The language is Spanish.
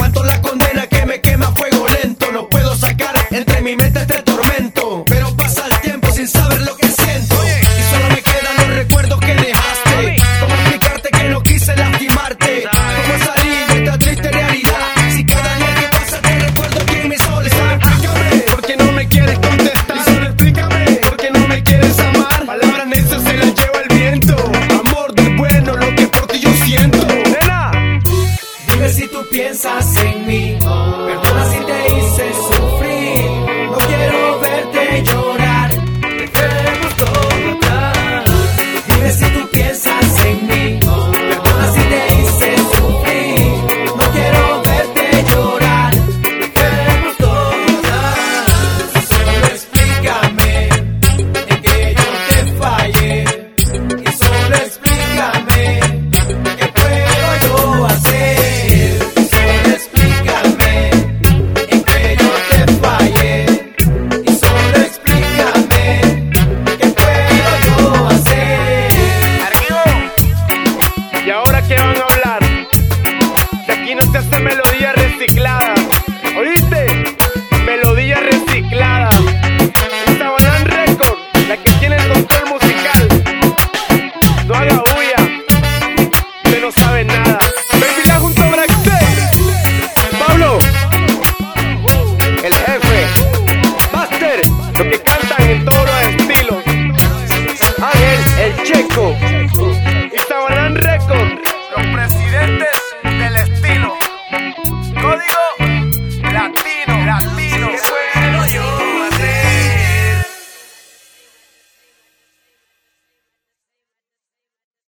Aguanto la condena que me quema a fuego lento. No puedo sacar entre mi mente este tormento, pero pasa el tiempo sin saber lo que siento. Y solo me quedan los recuerdos que dejaste. ¿Cómo explicarte que no quise lastimarte? ¿Cómo salir de esta triste realidad? Si cada día que pasa te recuerdo aquí en mi soledad. Explícame, ¿por qué no me quieres contestar? Y solo explícame, ¿por qué no me quieres amar? Palabras necias se las lleva el viento. Amor del bueno, lo que por ti yo siento. Nena, dime si tú piensas en mí. Perdona si te hice sufrir. No quiero verte llorar. Dejemos todo atrás. Dime si tú piensas en mí. Perdona si te hice sufrir. No quiero verte llorar. Dejemos todo atrás. Solo explícame en que yo te fallé. Y solo explícame qué puedo yo hacer. Solo explícame en que yo te fallé. Y solo explícame qué puedo yo hacer. Arriba. ¿Y ahora qué van a hablar? Que aquí no se hace melodía reciclada. ¿Oíste? Melodía reciclada. Esta Banan Record, la que tiene el control musical. No haga bulla, usted no sabe nada. Baby la junto a Braxter. Pablo, el jefe. Master, lo que